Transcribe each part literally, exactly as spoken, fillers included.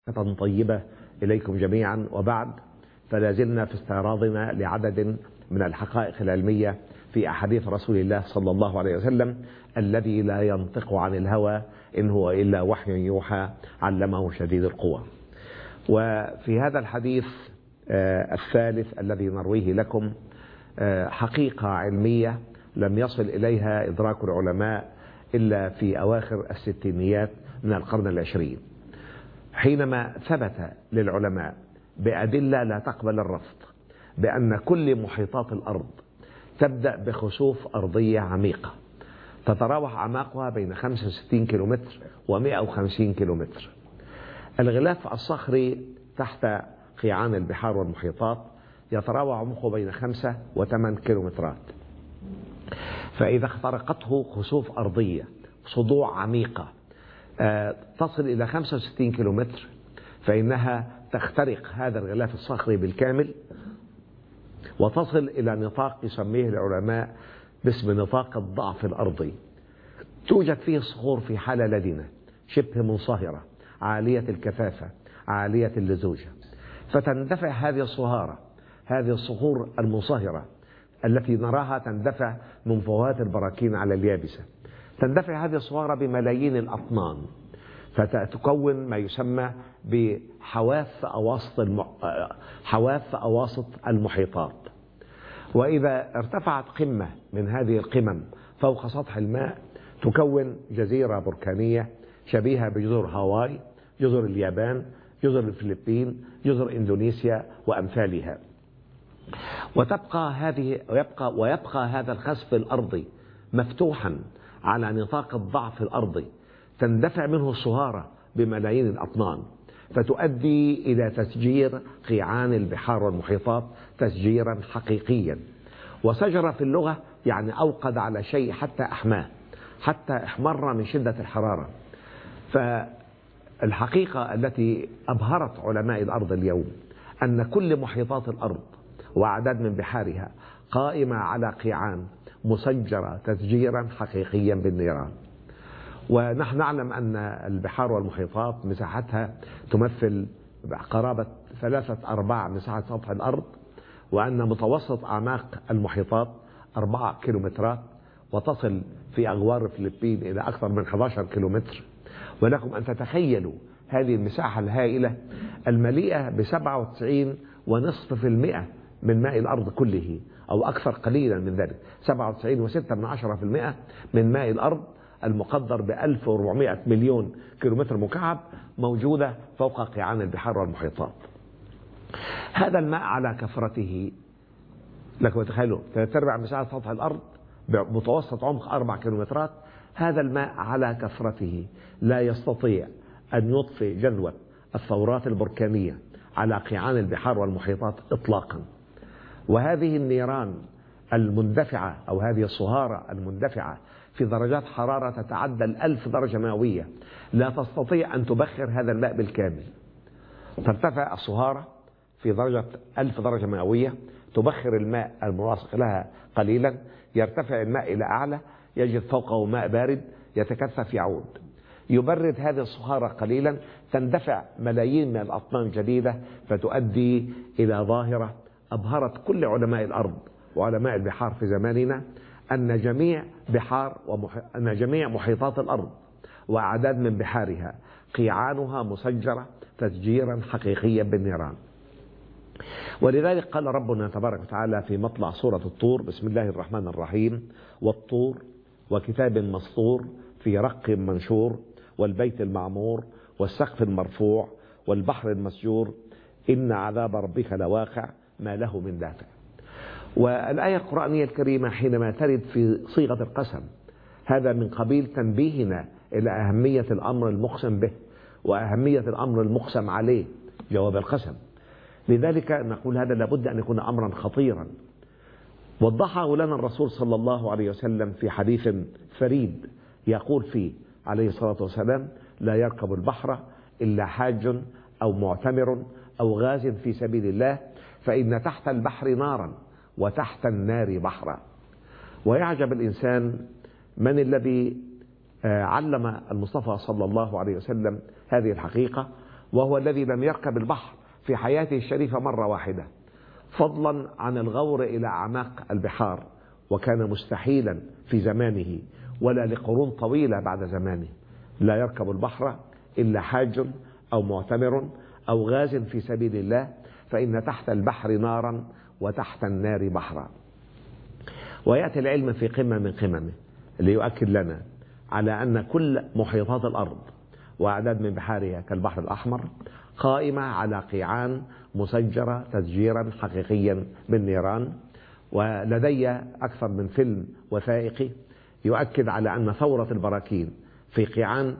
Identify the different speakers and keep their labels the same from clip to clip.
Speaker 1: طيبة إليكم جميعا، وبعد، فلا زلنا في استعراضنا لعدد من الحقائق العلمية في أحاديث رسول الله صلى الله عليه وسلم الذي لا ينطق عن الهوى إن هو إلا وحي يوحى علمه شديد القوى. وفي هذا الحديث الثالث الذي نرويه لكم حقيقة علمية لم يصل إليها إدراك العلماء إلا في أواخر الستينيات من القرن العشرين، حينما ثبت للعلماء بأدلة لا تقبل الرفض بأن كل محيطات الأرض تبدأ بخسوف أرضية عميقة تتراوح أعماقها بين خمسة وستين كيلومتر ومئة وخمسين كيلومتر. الغلاف الصخري تحت قيعان البحار والمحيطات يتراوح عمقه بين خمسة وثمان كيلومترات، فإذا اخترقته خسوف أرضية صدوع عميقة تصل إلى خمسة وستين كيلومتر فإنها تخترق هذا الغلاف الصخري بالكامل وتصل إلى نطاق يسميه العلماء باسم نطاق الضعف الأرضي. توجد فيه صخور في حالة لدنة شبه منصهرة عالية الكثافة عالية اللزوجة، فتندفع هذه الصهارة هذه الصخور المنصهرة التي نراها تندفع من فوهات البراكين على اليابسة، تندفع هذه الصهارة بملايين الأطنان فتكون ما يسمى بحواف أواسط الم... حواف أواسط المحيطات. وإذا ارتفعت قمة من هذه القمم فوق سطح الماء تكون جزيرة بركانية شبيهة بجزر هاواي، جزر اليابان، جزر الفلبين، جزر إندونيسيا وأمثالها. وتبقى هذه ويبقى ويبقى هذا الخسف الأرضي مفتوحا على نطاق الضعف الأرضي تندفع منه الصهارة بملايين الأطنان فتؤدي إلى تسجير قيعان البحار والمحيطات تسجيرا حقيقيا. وسجر في اللغة يعني أوقد على شيء حتى أحماه، حتى احمر من شدة الحرارة. فالحقيقة التي أبهرت علماء الأرض اليوم أن كل محيطات الأرض وأعداد من بحارها قائمة على قيعان مسجرة تسجيرا حقيقيا بالنيران. ونحن نعلم أن البحار والمحيطات مساحتها تمثل قرابة ثلاثة أرباع مساحة سطح الأرض، وأن متوسط أعماق المحيطات أربعة كيلومترات وتصل في أغوار الفلبين إلى أكثر من أحد عشر كيلومتر. ولكم أن تتخيلوا هذه المساحة الهائلة المليئة بسبعة وتسعين ونصف في المئة من ماء الأرض كله أو أكثر قليلا من ذلك، سبعة وتسعين وستة من عشرة في المئة من ماء الأرض المقدر بألف وأربعمائة مليون كيلومتر مكعب موجودة فوق قيعان البحار والمحيطات. هذا الماء على كثرته لكم تخيلوا ثلاث أرباع مساحة سطح الأرض بمتوسط عمق أربع كيلومترات، هذا الماء على كثرته لا يستطيع أن يطفئ جذوة الثورات البركانية على قيعان البحار والمحيطات إطلاقا. وهذه النيران المندفعة أو هذه الصهارة المندفعة في درجات حرارة تتعدى الألف درجة مئوية لا تستطيع أن تبخر هذا الماء بالكامل. ترتفع الصهارة في درجة ألف درجة مئوية تبخر الماء الملاصق لها قليلا، يرتفع الماء إلى أعلى يجد فوقه ماء بارد يتكثف يعود، يبرد هذه الصهارة قليلا تندفع ملايين من الأطنان جديدة فتؤدي إلى ظاهرة أبهرت كل علماء الأرض وعلماء البحار في زماننا أن جميع بحار ومح... أن جميع محيطات الأرض وأعداد من بحارها قيعانها مسجرة تسجيرا حقيقيا بالنيران. ولذلك قال ربنا تبارك وتعالى في مطلع سورة الطور: بسم الله الرحمن الرحيم، والطور وكتاب مسطور في رق منشور والبيت المعمور والسقف المرفوع والبحر المسجور إن عذاب ربك لواقع ما له من دافع. والآية القرآنية الكريمة حينما ترد في صيغة القسم هذا من قبيل تنبيهنا إلى أهمية الأمر المقسم به وأهمية الأمر المقسم عليه جواب القسم. لذلك نقول هذا لابد أن يكون أمرا خطيرا. وضحه لنا الرسول صلى الله عليه وسلم في حديث فريد يقول فيه عليه الصلاة والسلام: لا يركب البحر إلا حاج أو معتمر أو غاز في سبيل الله، فإن تحت البحر نارا وتحت النار بحرا. ويعجب الإنسان من الذي علم المصطفى صلى الله عليه وسلم هذه الحقيقة وهو الذي لم يركب البحر في حياته الشريفة مرة واحدة، فضلا عن الغور إلى أعماق البحار، وكان مستحيلا في زمانه ولا لقرون طويلة بعد زمانه. لا يركب البحر إلا حاج أو معتمر أو غاز في سبيل الله، فإن تحت البحر نارا وتحت النار بحرا. ويأتي العلم في قمة من قممه ليؤكد لنا على أن كل محيطات الأرض وأعداد من بحارها كالبحر الأحمر قائمة على قيعان مسجرة تسجيرا حقيقيا بالنيران. ولدي أكثر من فيلم وثائقي يؤكد على أن ثورة البراكين في قيعان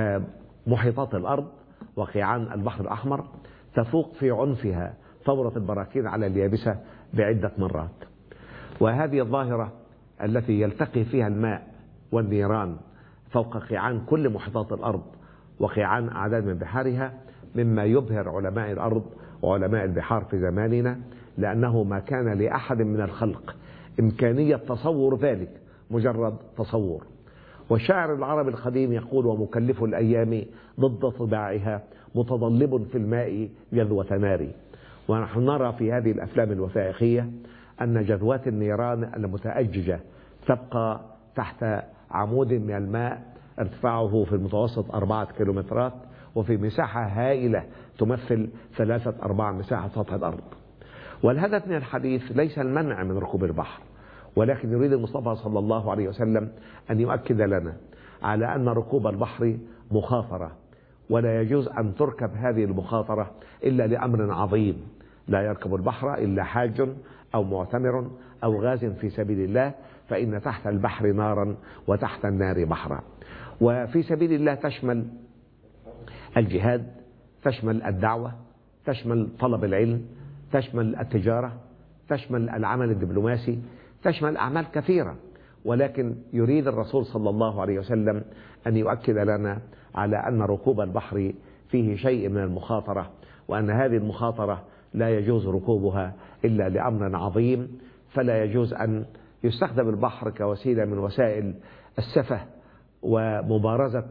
Speaker 1: محيطات الأرض وقيعان البحر الأحمر تفوق في عنفها ثورة البراكين على اليابسة بعدة مرات. وهذه الظاهرة التي يلتقي فيها الماء والنيران فوق قيعان كل محيطات الأرض وقيعان أعداد من بحارها مما يبهر علماء الأرض وعلماء البحار في زماننا، لأنه ما كان لأحد من الخلق إمكانية تصور ذلك، مجرد تصور. والشاعر العربي القديم يقول: ومكلف الأيام ضد طباعها متضلب في الماء جذوة ناري. ونحن نرى في هذه الأفلام الوثائقية أن جذوات النيران المتأججة تبقى تحت عمود من الماء ارتفاعه في المتوسط أربعة كيلومترات وفي مساحة هائلة تمثل ثلاثة أرباع مساحة سطح الأرض. والهدف من الحديث ليس المنع من ركوب البحر، ولكن يريد المصطفى صلى الله عليه وسلم أن يؤكد لنا على أن ركوب البحر مخاطرة، ولا يجوز أن تركب هذه المخاطرة إلا لأمر عظيم. لا يركب البحر إلا حاج أو معتمر أو غاز في سبيل الله، فإن تحت البحر نارا وتحت النار بحرا. وفي سبيل الله تشمل الجهاد، تشمل الدعوة، تشمل طلب العلم، تشمل التجارة، تشمل العمل الدبلوماسي، تشمل أعمال كثيرة. ولكن يريد الرسول صلى الله عليه وسلم أن يؤكد لنا على أن ركوب البحر فيه شيء من المخاطرة، وأن هذه المخاطرة لا يجوز ركوبها إلا لأمر عظيم. فلا يجوز أن يستخدم البحر كوسيلة من وسائل السفه ومبارزة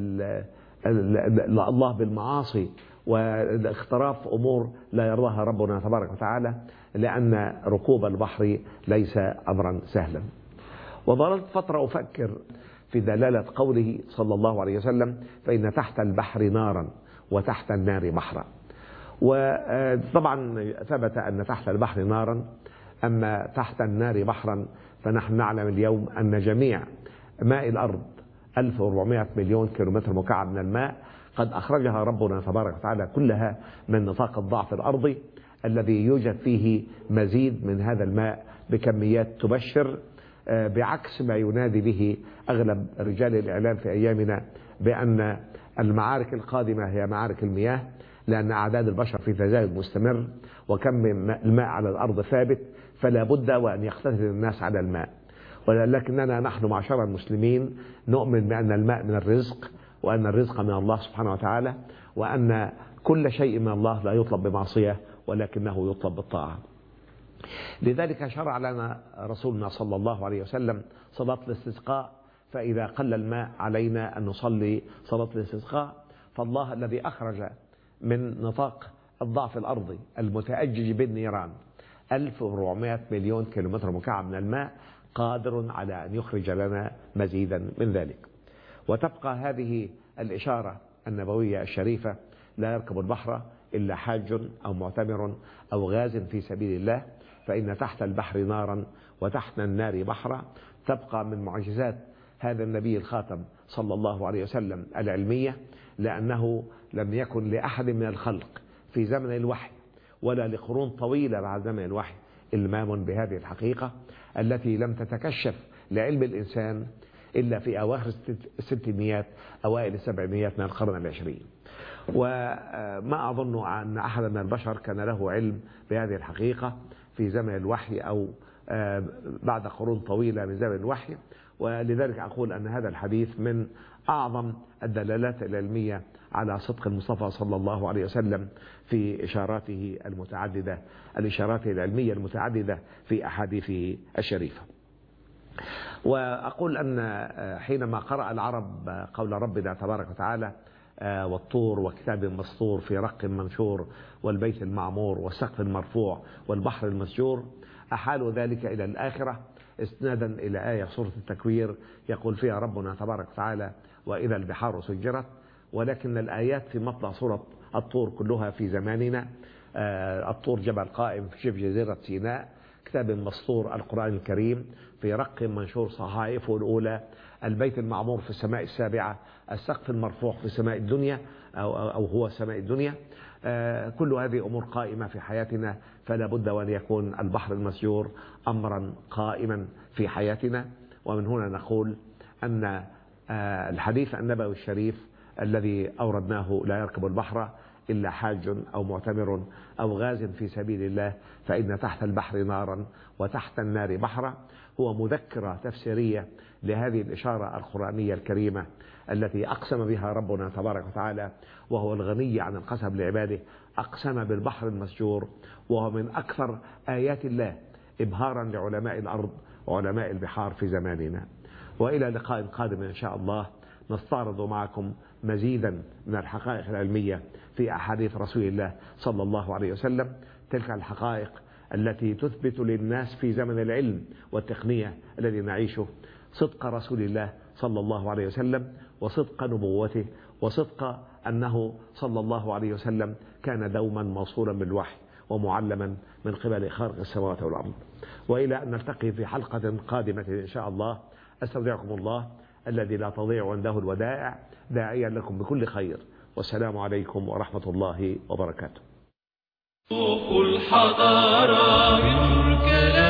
Speaker 1: الله بالمعاصي والاختراف أمور لا يرضاها ربنا تبارك وتعالى، لأن ركوب البحر ليس أمرا سهلا. وظللت فترة أفكر في دلالة قوله صلى الله عليه وسلم: فإن تحت البحر نارا وتحت النار بحرا. وطبعا ثبت أن تحت البحر نارا، أما تحت النار بحرا فنحن نعلم اليوم أن جميع ماء الأرض ألف وأربعمائة مليون كيلومتر مكعب من الماء قد أخرجها ربنا تبارك وتعالى كلها من نطاق الضعف الأرضي الذي يوجد فيه مزيد من هذا الماء بكميات تبشر، بعكس ما ينادي به أغلب رجال الإعلام في أيامنا بأن المعارك القادمة هي معارك المياه، لأن أعداد البشر في تزايد مستمر وكم الماء على الأرض ثابت، فلا بد وأن يقتتل الناس على الماء. ولكننا نحن معشر المسلمين نؤمن بأن الماء من الرزق، وأن الرزق من الله سبحانه وتعالى، وأن كل شيء من الله لا يطلب بمعصية ولكنه يطلب بالطاعة. لذلك شرع لنا رسولنا صلى الله عليه وسلم صلاة الاستسقاء، فإذا قل الماء علينا أن نصلي صلاة الاستسقاء. فالله الذي أخرج من نطاق الضعف الأرضي المتأجج بالنيران ألف وأربعمائة مليون كيلومتر مكعب من الماء قادر على أن يخرج لنا مزيدا من ذلك. وتبقى هذه الإشارة النبوية الشريفة: لا يركب البحر إلا حاج أو معتمر أو غاز في سبيل الله، فإن تحت البحر نارا وتحت النار بحرا. تبقى من معجزات هذا النبي الخاتم صلى الله عليه وسلم العلمية، لأنه لم يكن لأحد من الخلق في زمن الوحي ولا لقرون طويلة بعد زمن الوحي إلمام بهذه الحقيقة التي لم تتكشف لعلم الإنسان إلا في أواخر الستينيات أوائل السبعينيات من القرن العشرين. وما أظن أن أحد من البشر كان له علم بهذه الحقيقة في زمن الوحي أو بعد قرون طويلة من زمن الوحي. ولذلك أقول أن هذا الحديث من أعظم الدلالات العلمية على صدق المصطفى صلى الله عليه وسلم في إشاراته المتعددة الإشارات العلمية المتعددة في أحاديثه الشريفة. وأقول أن حينما قرأ العرب قول ربنا تبارك وتعالى: والطور وكتاب مسطور في رق منشور والبيت المعمور والسقف المرفوع والبحر المسجور، أحالوا ذلك إلى الآخرة استنادا إلى آية سورة التكوير يقول فيها ربنا تبارك وتعالى وإذا البحار سجرت. ولكن الآيات في مطلع سورة الطور كلها في زماننا. الطور جبل قائم في شبه جزيرة سيناء، كتاب مسطور القرآن الكريم في رق منشور صحائفه الأولى، البيت المعمور في السماء السابعة، السقف المرفوع في سماء الدنيا أو, أو هو سماء الدنيا. كل هذه أمور قائمة في حياتنا، فلا بد وأن يكون البحر المسجور أمرا قائما في حياتنا. ومن هنا نقول أن الحديث النبوي الشريف الذي أوردناه لا يركب البحر إلا حاج أو معتمر أو غاز في سبيل الله فإن تحت البحر نارا وتحت النار بحرا، هو مذكرة تفسيرية لهذه الإشارة القرآنية الكريمة التي أقسم بها ربنا تبارك وتعالى وهو الغني عن القسم لعباده. أقسم بالبحر المسجور، وهو من أكثر آيات الله إبهارا لعلماء الأرض وعلماء البحار في زماننا. وإلى لقاء قادم إن شاء الله نستعرض معكم مزيدا من الحقائق العلمية في أحاديث رسول الله صلى الله عليه وسلم، تلك الحقائق التي تثبت للناس في زمن العلم والتقنية الذي نعيشه صدق رسول الله صلى الله عليه وسلم وصدق نبوته وصدق أنه صلى الله عليه وسلم كان دوما موصولا بالوحي ومعلما من قبل خالق السماوات والأرض. وإلى أن نلتقي في حلقة قادمة إن شاء الله، أستودعكم الله الذي لا تضيع عنده الودائع، داعيا لكم بكل خير، والسلام عليكم ورحمة الله وبركاته.